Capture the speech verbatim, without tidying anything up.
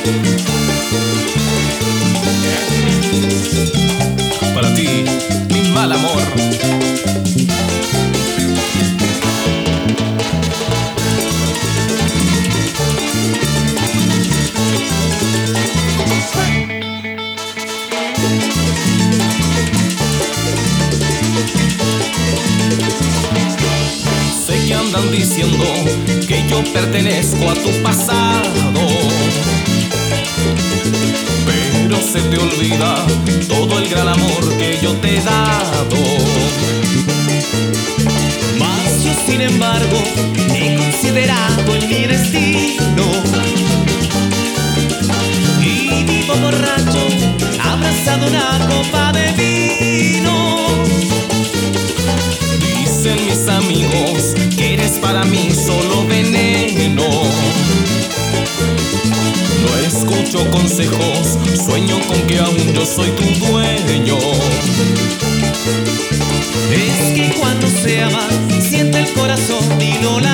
Para ti, mi mal amor. Sé que andan diciendo que yo pertenezco a tu pasado, pero se te olvida todo el gran amor que yo te he dado. Mas yo sin embargo he considerado en mi destino y vivo borracho, abrazado una copa de vino. Dicen mis amigos que eres para mí solo veneno. No escucho consejos, sueño con que aún yo soy tu dueño. Es que cuando se ama, siente el corazón y no la